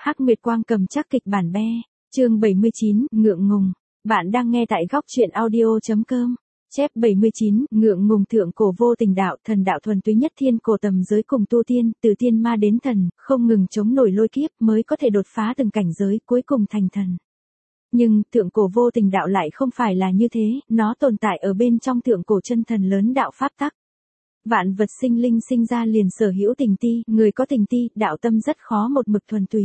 Hắc Nguyệt Quang cầm chắc kịch bản be. Chương 79, ngượng ngùng. Bạn đang nghe tại góc truyện audio.com. Chép 79, ngượng ngùng thượng cổ vô tình đạo, thần đạo thuần túy nhất thiên cổ tầm giới cùng tu tiên, từ tiên ma đến thần, không ngừng chống nổi lôi kiếp mới có thể đột phá từng cảnh giới cuối cùng thành thần. Nhưng, thượng cổ vô tình đạo lại không phải là như thế, nó tồn tại ở bên trong thượng cổ chân thần lớn đạo pháp tắc. Vạn vật sinh linh sinh ra liền sở hữu tình ti, người có tình ti, đạo tâm rất khó một mực thuần túy.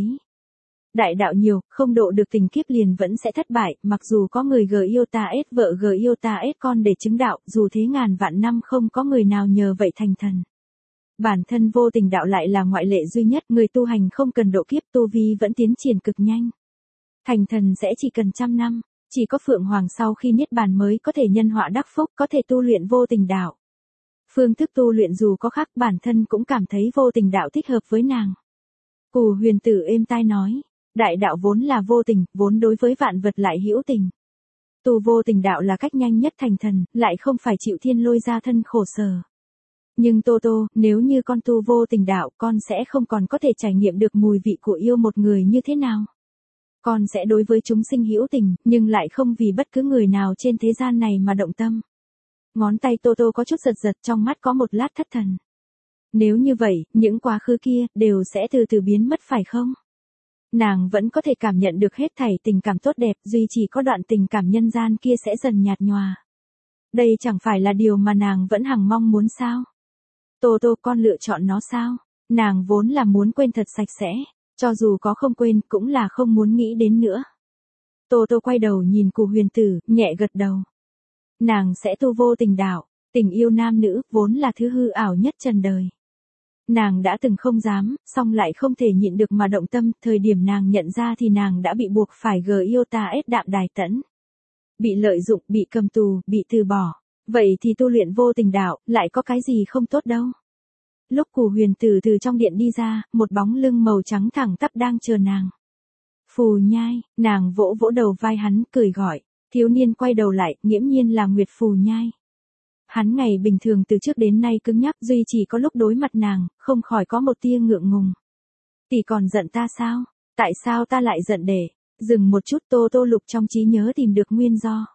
Đại đạo nhiều, không độ được tình kiếp liền vẫn sẽ thất bại, mặc dù có người g yêu ta ết vợ g yêu ta ết con để chứng đạo, dù thế ngàn vạn năm không có người nào nhờ vậy thành thần. Bản thân vô tình đạo lại là ngoại lệ duy nhất, người tu hành không cần độ kiếp tu vi vẫn tiến triển cực nhanh. Thành thần sẽ chỉ cần 100 năm, chỉ có Phượng Hoàng sau khi niết bàn mới có thể nhân họa đắc phúc, có thể tu luyện vô tình đạo. Phương thức tu luyện dù có khác, bản thân cũng cảm thấy vô tình đạo thích hợp với nàng. Cù Huyền Tử êm tai nói, đại đạo vốn là vô tình, vốn đối với vạn vật lại hữu tình. Tu vô tình đạo là cách nhanh nhất thành thần, lại không phải chịu thiên lôi ra thân khổ sở. Nhưng Tô Tô, nếu như con tu vô tình đạo, con sẽ không còn có thể trải nghiệm được mùi vị của yêu một người như thế nào. Con sẽ đối với chúng sinh hữu tình, nhưng lại không vì bất cứ người nào trên thế gian này mà động tâm. Ngón tay Tô Tô có chút giật giật, trong mắt có một lát thất thần. Nếu như vậy, những quá khứ kia, đều sẽ từ từ biến mất phải không? Nàng vẫn có thể cảm nhận được hết thảy tình cảm tốt đẹp, duy chỉ có đoạn tình cảm nhân gian kia sẽ dần nhạt nhòa. Đây chẳng phải là điều mà nàng vẫn hằng mong muốn sao? Tô Tô, con lựa chọn nó sao? Nàng vốn là muốn quên thật sạch sẽ, cho dù có không quên cũng là không muốn nghĩ đến nữa. Tô Tô quay đầu nhìn Cù Huyền Tử, nhẹ gật đầu. Nàng sẽ tu vô tình đạo, tình yêu nam nữ vốn là thứ hư ảo nhất trần đời. Nàng đã từng không dám, song lại không thể nhịn được mà động tâm, thời điểm nàng nhận ra thì nàng đã bị buộc phải g yêu ta ết đạm đài tẫn. Bị lợi dụng, bị cầm tù, bị từ bỏ. Vậy thì tu luyện vô tình đạo, lại có cái gì không tốt đâu. Lúc Cù Huyền Tử từ trong điện đi ra, một bóng lưng màu trắng thẳng tắp đang chờ nàng. Phù Nhai, nàng vỗ vỗ đầu vai hắn, cười gọi. Thiếu niên quay đầu lại, nghiễm nhiên là Nguyệt Phù Nhai. Hắn ngày bình thường từ trước đến nay cứng nhắc, duy chỉ có lúc đối mặt nàng, không khỏi có một tia ngượng ngùng. Tỷ còn giận ta sao? Tại sao ta lại giận đệ? Dừng một chút, Tô Tô lục trong trí nhớ tìm được nguyên do.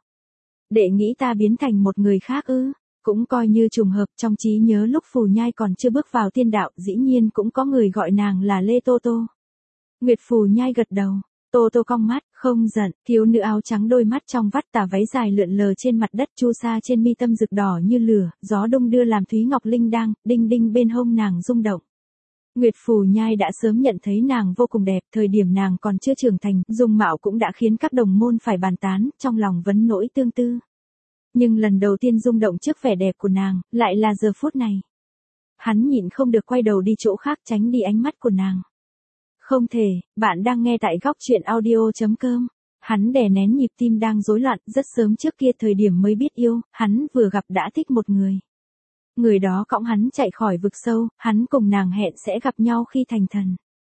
Đệ nghĩ ta biến thành một người khác ư? Cũng coi như trùng hợp, trong trí nhớ lúc Phù Nhai còn chưa bước vào tiên đạo, dĩ nhiên cũng có người gọi nàng là Lê Tô Tô. Nguyệt Phù Nhai gật đầu. Tô Tô cong mắt, không giận, thiếu nữ áo trắng đôi mắt trong vắt tà váy dài lượn lờ trên mặt đất, chu sa trên mi tâm rực đỏ như lửa, gió đông đưa làm Thúy Ngọc Linh đang, đinh đinh bên hông nàng rung động. Nguyệt Phù Nhai đã sớm nhận thấy nàng vô cùng đẹp, thời điểm nàng còn chưa trưởng thành, dung mạo cũng đã khiến các đồng môn phải bàn tán, trong lòng vấn nỗi tương tư. Nhưng lần đầu tiên rung động trước vẻ đẹp của nàng, lại là giờ phút này. Hắn nhịn không được quay đầu đi chỗ khác tránh đi ánh mắt của nàng. Không thể, bạn đang nghe tại góc truyện audio.com. Hắn đè nén nhịp tim đang rối loạn, rất sớm trước kia thời điểm mới biết yêu, hắn vừa gặp đã thích một người. Người đó cõng hắn chạy khỏi vực sâu, hắn cùng nàng hẹn sẽ gặp nhau khi thành thần.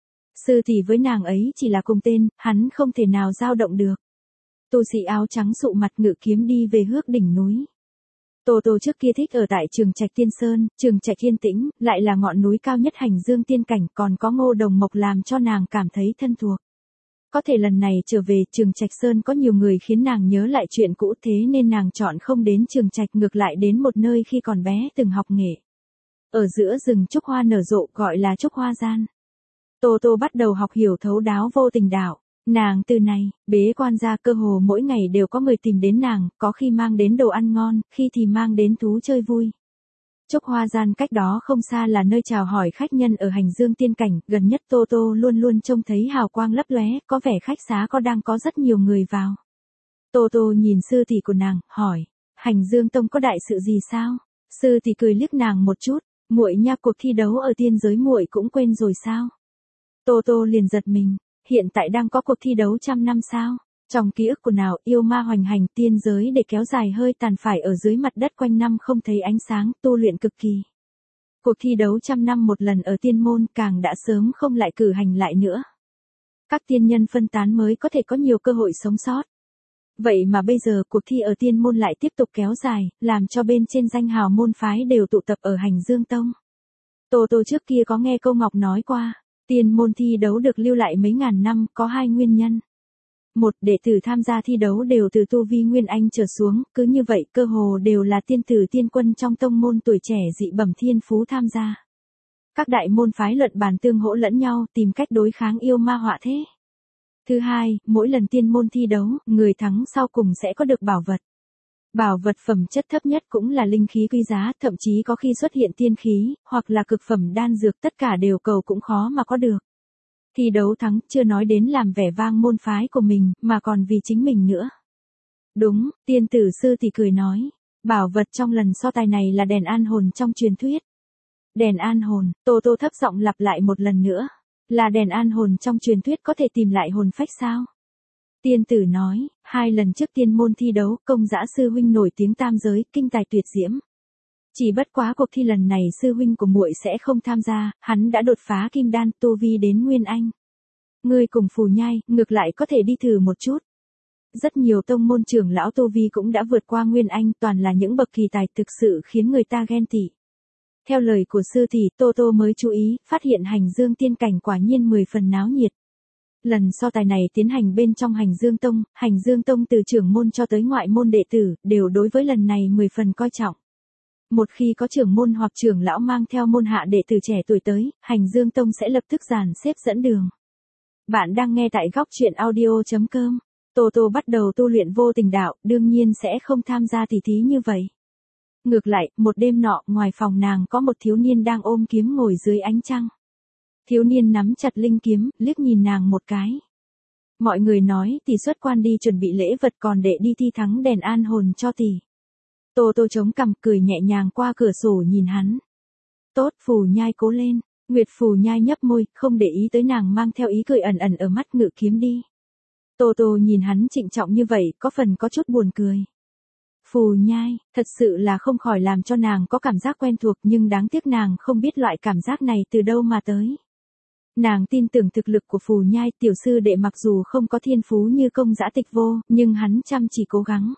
Sư tỷ với nàng ấy chỉ là cùng tên, hắn không thể nào dao động được. Tu sĩ áo trắng sụ mặt ngự kiếm đi về hước đỉnh núi. Tô Tô trước kia thích ở tại Trường Trạch Tiên Sơn, Trường Trạch Yên Tĩnh, lại là ngọn núi cao nhất hành dương tiên cảnh, còn có Ngô Đồng Mộc làm cho nàng cảm thấy thân thuộc. Có thể lần này trở về Trường Trạch Sơn có nhiều người khiến nàng nhớ lại chuyện cũ, thế nên nàng chọn không đến Trường Trạch, ngược lại đến một nơi khi còn bé từng học nghệ. Ở giữa rừng trúc hoa nở rộ, gọi là trúc hoa gian. Tô Tô bắt đầu học hiểu thấu đáo vô tình đạo. Nàng từ này, bế quan ra cơ hồ mỗi ngày đều có người tìm đến nàng, có khi mang đến đồ ăn ngon, khi thì mang đến thú chơi vui. Trúc Hoa Gian cách đó không xa là nơi chào hỏi khách nhân ở hành dương tiên cảnh, gần nhất Tô Tô luôn luôn trông thấy hào quang lấp lóe, có vẻ khách xá đang có rất nhiều người vào. Tô Tô nhìn sư tỷ của nàng, hỏi, hành dương tông có đại sự gì sao? Sư tỷ cười liếc nàng một chút, muội nha, cuộc thi đấu ở tiên giới muội cũng quên rồi sao? Tô Tô liền giật mình. Hiện tại đang có cuộc thi đấu 100 năm sao? Trong ký ức của nào, yêu ma hoành hành, tiên giới để kéo dài hơi tàn phải ở dưới mặt đất quanh năm không thấy ánh sáng, tu luyện cực kỳ. Cuộc thi đấu 100 năm một lần ở tiên môn càng đã sớm không lại cử hành lại nữa. Các tiên nhân phân tán mới có thể có nhiều cơ hội sống sót. Vậy mà bây giờ cuộc thi ở tiên môn lại tiếp tục kéo dài, làm cho bên trên danh hào môn phái đều tụ tập ở hành dương tông. Tô Tô trước kia có nghe Câu Ngọc nói qua. Tiên môn thi đấu được lưu lại mấy ngàn năm, có hai nguyên nhân. Một, đệ tử tham gia thi đấu đều từ tu vi Nguyên Anh trở xuống, cứ như vậy cơ hồ đều là tiên tử tiên quân trong tông môn tuổi trẻ dị bẩm thiên phú tham gia. Các đại môn phái luận bàn tương hỗ lẫn nhau, tìm cách đối kháng yêu ma họa thế. Thứ hai, mỗi lần tiên môn thi đấu, người thắng sau cùng sẽ có được bảo vật. Bảo vật phẩm chất thấp nhất cũng là linh khí quý giá, thậm chí có khi xuất hiện tiên khí, hoặc là cực phẩm đan dược, tất cả đều cầu cũng khó mà có được. Thi đấu thắng, chưa nói đến làm vẻ vang môn phái của mình, mà còn vì chính mình nữa. Đúng, tiên tử sư thì cười nói, bảo vật trong lần so tài này là đèn an hồn trong truyền thuyết. Đèn an hồn, Tô Tô thấp giọng lặp lại một lần nữa, là đèn an hồn trong truyền thuyết có thể tìm lại hồn phách sao? Tiên tử nói, 2 lần trước tiên môn thi đấu, Công Dã sư huynh nổi tiếng tam giới, kinh tài tuyệt diễm. Chỉ bất quá cuộc thi lần này sư huynh của muội sẽ không tham gia, hắn đã đột phá kim đan, tu vi đến Nguyên Anh. Ngươi cùng Phù Nhai, ngược lại có thể đi thử một chút. Rất nhiều tông môn trưởng lão tu vi cũng đã vượt qua Nguyên Anh, toàn là những bậc kỳ tài thực sự khiến người ta ghen tị. Theo lời của sư thì, Tô Tô mới chú ý, phát hiện hành dương tiên cảnh quả nhiên 10 phần náo nhiệt. Lần so tài này tiến hành bên trong hành dương tông từ trưởng môn cho tới ngoại môn đệ tử, đều đối với lần này 10 phần coi trọng. Một khi có trưởng môn hoặc trưởng lão mang theo môn hạ đệ tử trẻ tuổi tới, hành dương tông sẽ lập tức dàn xếp dẫn đường. Bạn đang nghe tại góc truyện audio.com. Tô Tô bắt đầu tu luyện vô tình đạo, đương nhiên sẽ không tham gia tỷ thí như vậy. Ngược lại, một đêm nọ, ngoài phòng nàng có một thiếu niên đang ôm kiếm ngồi dưới ánh trăng. Thiếu niên nắm chặt linh kiếm, liếc nhìn nàng một cái. Mọi người nói tỷ xuất quan đi chuẩn bị lễ vật còn đệ đi thi thắng đèn an hồn cho tỷ. Tô Tô chống cằm cười nhẹ nhàng qua cửa sổ nhìn hắn. Tốt, Phù Nhai cố lên. Nguyệt Phù Nhai nhấp môi, không để ý tới nàng mang theo ý cười ẩn ẩn ở mắt, ngự kiếm đi. Tô Tô nhìn hắn trịnh trọng như vậy, có phần có chút buồn cười. Phù Nhai, thật sự là không khỏi làm cho nàng có cảm giác quen thuộc, nhưng đáng tiếc nàng không biết loại cảm giác này từ đâu mà tới. Nàng tin tưởng thực lực của Phù Nhai, tiểu sư đệ mặc dù không có thiên phú như Công Dã Tịch Vô, nhưng hắn chăm chỉ cố gắng.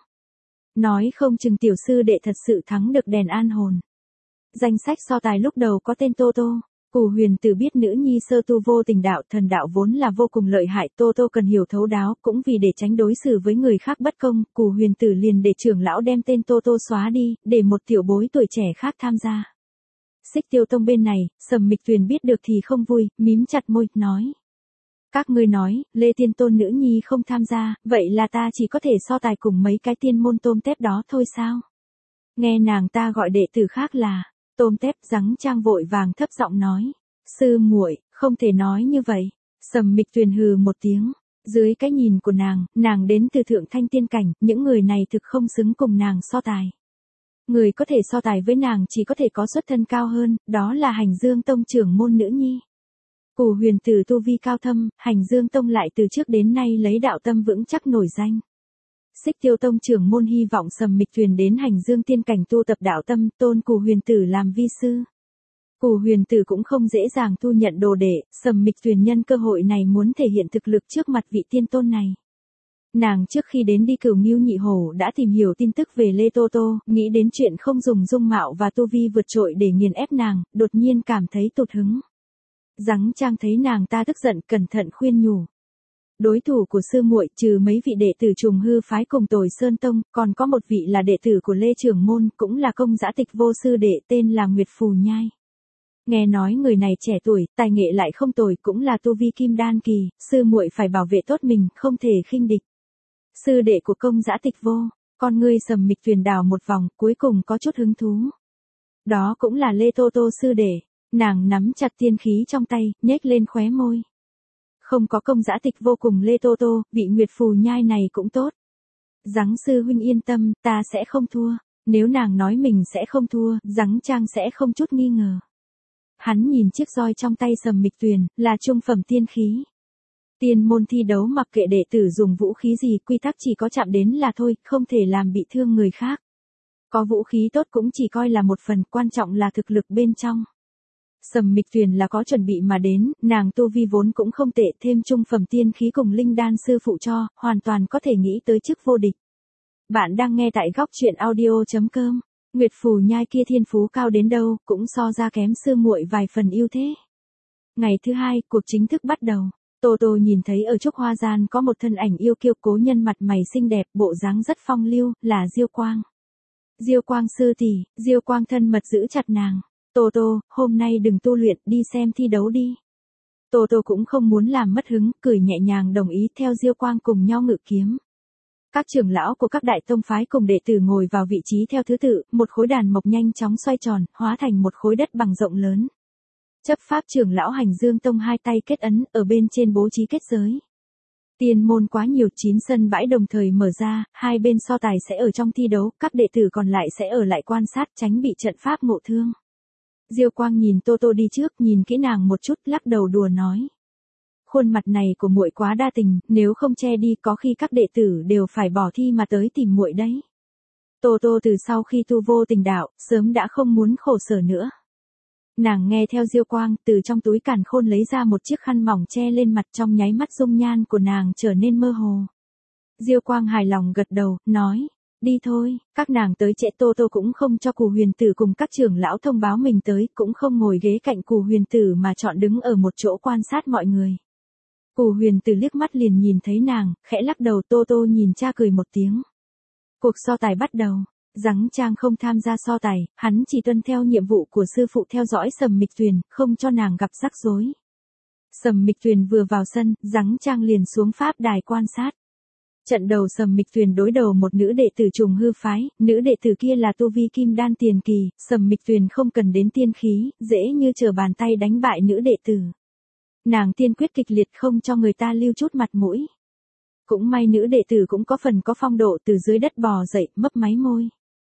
Nói không chừng tiểu sư đệ thật sự thắng được đèn an hồn. Danh sách so tài lúc đầu có tên Tô Tô. Cù Huyền Tử biết nữ nhi sơ tu vô tình đạo, thần đạo vốn là vô cùng lợi hại, Tô Tô cần hiểu thấu đáo, cũng vì để tránh đối xử với người khác bất công, Cù Huyền Tử liền để trưởng lão đem tên Tô Tô xóa đi, để một tiểu bối tuổi trẻ khác tham gia. Xích Tiêu Tông bên này, Sầm Mịch Tuyền biết được thì không vui, mím chặt môi, nói. Các ngươi nói, Lê Tiên Tôn nữ nhi không tham gia, vậy là ta chỉ có thể so tài cùng mấy cái tiên môn tôm tép đó thôi sao? Nghe nàng ta gọi đệ tử khác là tôm tép, Giắng Trang vội vàng thấp giọng nói. Sư muội, không thể nói như vậy. Sầm Mịch Tuyền hừ một tiếng. Dưới cái nhìn của nàng đến từ thượng thanh tiên cảnh, những người này thực không xứng cùng nàng so tài. Người có thể so tài với nàng chỉ có thể có xuất thân cao hơn, đó là Hành Dương Tông trưởng môn nữ nhi. Cù Huyền Tử tu vi cao thâm, Hành Dương Tông lại từ trước đến nay lấy đạo tâm vững chắc nổi danh. Xích Tiêu Tông trưởng môn hy vọng Sầm Mịch Tuyền đến Hành Dương tiên cảnh tu tập đạo tâm, tôn Cù Huyền Tử làm vi sư. Cù Huyền Tử cũng không dễ dàng thu nhận đồ đệ, Sầm Mịch Tuyền nhân cơ hội này muốn thể hiện thực lực trước mặt vị tiên tôn này. Nàng trước khi đến đi Cửu Ngưu Nhị Hổ đã tìm hiểu tin tức về Lê Tô Tô, nghĩ đến chuyện không dùng dung mạo và tu vi vượt trội để nghiền ép nàng, đột nhiên cảm thấy tụt hứng. Giắng Trang thấy nàng ta tức giận, cẩn thận khuyên nhủ. Đối thủ của sư muội trừ mấy vị đệ tử Trùng Hư phái cùng Tồi Sơn Tông, còn có một vị là đệ tử của Lê trưởng môn, cũng là Công Dã Tịch Vô sư đệ, tên là Nguyệt Phù Nhai. Nghe nói người này trẻ tuổi, tài nghệ lại không tồi, cũng là tu vi kim đan kỳ, sư muội phải bảo vệ tốt mình, không thể khinh địch. Sư đệ của Công Dã Tịch Vô, con ngươi Sầm Mịch Tuyền đảo một vòng, cuối cùng có chút hứng thú. Đó cũng là Lê Tô Tô sư đệ. Nàng nắm chặt tiên khí trong tay, nhếch lên khóe môi. Không có Công Dã Tịch Vô cùng Lê Tô Tô, vị Nguyệt Phù Nhai này cũng tốt. Giắng sư huynh yên tâm, ta sẽ không thua. Nếu nàng nói mình sẽ không thua, Giắng Trang sẽ không chút nghi ngờ. Hắn nhìn chiếc roi trong tay Sầm Mịch Tuyền, là trung phẩm tiên khí. Tiên môn thi đấu mặc kệ đệ tử dùng vũ khí gì, quy tắc chỉ có chạm đến là thôi, không thể làm bị thương người khác. Có vũ khí tốt cũng chỉ coi là một phần, quan trọng là thực lực bên trong. Sầm Mịch Tuyền là có chuẩn bị mà đến, nàng tu vi vốn cũng không tệ, thêm trung phẩm tiên khí cùng linh đan sư phụ cho, hoàn toàn có thể nghĩ tới chức vô địch. Bạn đang nghe tại góc truyện audio.com. Nguyệt Phù Nhai kia thiên phú cao đến đâu, cũng so ra kém sư muội vài phần ưu thế. Ngày thứ hai, cuộc chính thức bắt đầu. Tô Tô nhìn thấy ở Trúc Hoa Gian có một thân ảnh yêu kiêu cố nhân mặt mày xinh đẹp, bộ dáng rất phong lưu, là Diêu Quang. Diêu Quang sư tỷ, Diêu Quang thân mật giữ chặt nàng. Tô Tô, hôm nay đừng tu luyện, đi xem thi đấu đi. Tô Tô cũng không muốn làm mất hứng, cười nhẹ nhàng đồng ý theo Diêu Quang cùng nhau ngự kiếm. Các trưởng lão của các đại tông phái cùng đệ tử ngồi vào vị trí theo thứ tự, một khối đàn mộc nhanh chóng xoay tròn, hóa thành một khối đất bằng rộng lớn. Chấp pháp trưởng lão Hành Dương Tông hai tay kết ấn, ở bên trên bố trí kết giới. Tiên môn quá nhiều, 9 sân bãi đồng thời mở ra, hai bên so tài sẽ ở trong thi đấu, các đệ tử còn lại sẽ ở lại quan sát tránh bị trận pháp ngộ thương. Diêu Quang nhìn Tô Tô đi trước, nhìn kỹ nàng một chút, lắc đầu đùa nói. Khuôn mặt này của muội quá đa tình, nếu không che đi có khi các đệ tử đều phải bỏ thi mà tới tìm muội đấy. Tô Tô từ sau khi tu vô tình đạo, sớm đã không muốn khổ sở nữa. Nàng nghe theo Diêu Quang, từ trong túi càn khôn lấy ra một chiếc khăn mỏng che lên mặt, trong nháy mắt dung nhan của nàng trở nên mơ hồ. Diêu Quang hài lòng gật đầu, nói, đi thôi, các nàng tới trễ. Tô Tô cũng không cho Cù Huyền Tử cùng các trưởng lão thông báo mình tới, cũng không ngồi ghế cạnh Cù Huyền Tử mà chọn đứng ở một chỗ quan sát mọi người. Cù Huyền Tử liếc mắt liền nhìn thấy nàng, khẽ lắc đầu. Tô Tô nhìn cha cười một tiếng. Cuộc so tài bắt đầu. Giắng Trang không tham gia so tài, hắn chỉ tuân theo nhiệm vụ của sư phụ theo dõi Sầm Mịch Tuyền, không cho nàng gặp rắc rối. Sầm Mịch Tuyền vừa vào sân, Giắng Trang liền xuống pháp đài quan sát. Trận đầu Sầm Mịch Tuyền đối đầu một nữ đệ tử Trùng Hư phái, nữ đệ tử kia là tu vi kim đan tiền kỳ, Sầm Mịch Tuyền không cần đến tiên khí, dễ như trở bàn tay đánh bại nữ đệ tử. Nàng tiên quyết kịch liệt không cho người ta lưu chút mặt mũi. Cũng may nữ đệ tử cũng có phần có phong độ, từ dưới đất bò dậy, mấp máy môi.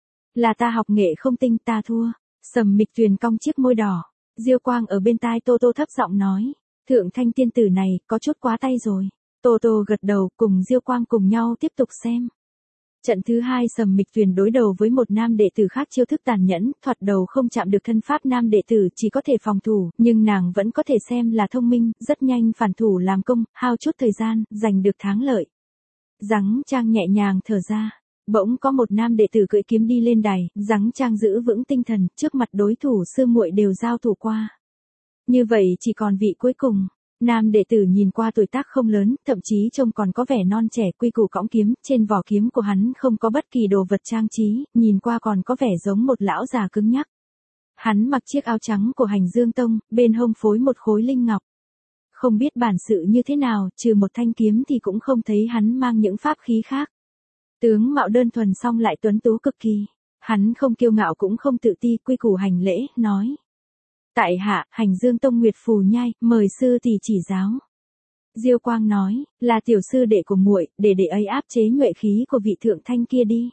Là ta học nghệ không tinh, ta thua. Sầm Mịch Tuyền cong chiếc môi đỏ. Diêu Quang ở bên tai Tô Tô thấp giọng nói, thượng thanh tiên tử này, có chút quá tay rồi. Tô Tô gật đầu, cùng Diêu Quang cùng nhau tiếp tục xem. Trận thứ hai Sầm Mịch Tuyền đối đầu với một nam đệ tử khác chiêu thức tàn nhẫn, thoạt đầu không chạm được thân pháp nam đệ tử chỉ có thể phòng thủ, nhưng nàng vẫn có thể xem là thông minh, rất nhanh phản thủ làm công, hao chút thời gian, giành được thắng lợi. Giắng Trang nhẹ nhàng thở ra. Bỗng có một nam đệ tử cưỡi kiếm đi lên đài, Giắng Trang giữ vững tinh thần, trước mặt đối thủ sư muội đều giao thủ qua. Như vậy chỉ còn vị cuối cùng. Nam đệ tử nhìn qua tuổi tác không lớn, thậm chí trông còn có vẻ non trẻ, quy củ cõng kiếm, trên vỏ kiếm của hắn không có bất kỳ đồ vật trang trí, nhìn qua còn có vẻ giống một lão già cứng nhắc. Hắn mặc chiếc áo trắng của Hành Dương Tông, bên hông phối một khối linh ngọc. Không biết bản sự như thế nào, trừ một thanh kiếm thì cũng không thấy hắn mang những pháp khí khác. Tướng mạo đơn thuần song lại tuấn tú cực kỳ. Hắn không kiêu ngạo cũng không tự ti, quy củ hành lễ, nói. Tại hạ, Hành Dương Tông Nguyệt Phù Nhai, mời sư tỷ chỉ giáo. Diêu Quang nói, là tiểu sư đệ của muội, để đệ ấy áp chế nhuệ khí của vị thượng thanh kia đi.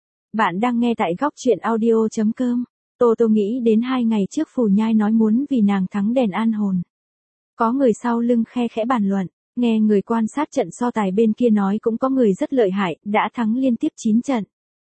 Bạn đang nghe tại góc truyện audio.com. Tô Tô nghĩ đến 2 ngày trước Phù Nhai nói muốn vì nàng thắng đèn an hồn. Có người sau lưng khe khẽ bàn luận, nghe người quan sát trận so tài bên kia nói cũng có người rất lợi hại, đã thắng liên tiếp 9 trận.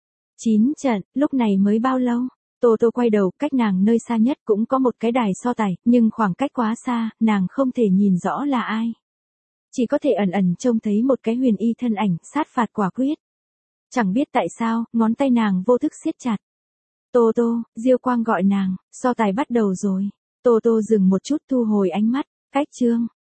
9 trận, lúc này mới bao lâu? Tô Tô quay đầu, cách nàng nơi xa nhất cũng có một cái đài so tài, nhưng khoảng cách quá xa, nàng không thể nhìn rõ là ai. Chỉ có thể ẩn ẩn trông thấy một cái huyền y thân ảnh, sát phạt quả quyết. Chẳng biết tại sao, ngón tay nàng vô thức siết chặt. Tô Tô, Diêu Quang gọi nàng, so tài bắt đầu rồi. Tô Tô dừng một chút thu hồi ánh mắt, cách chương.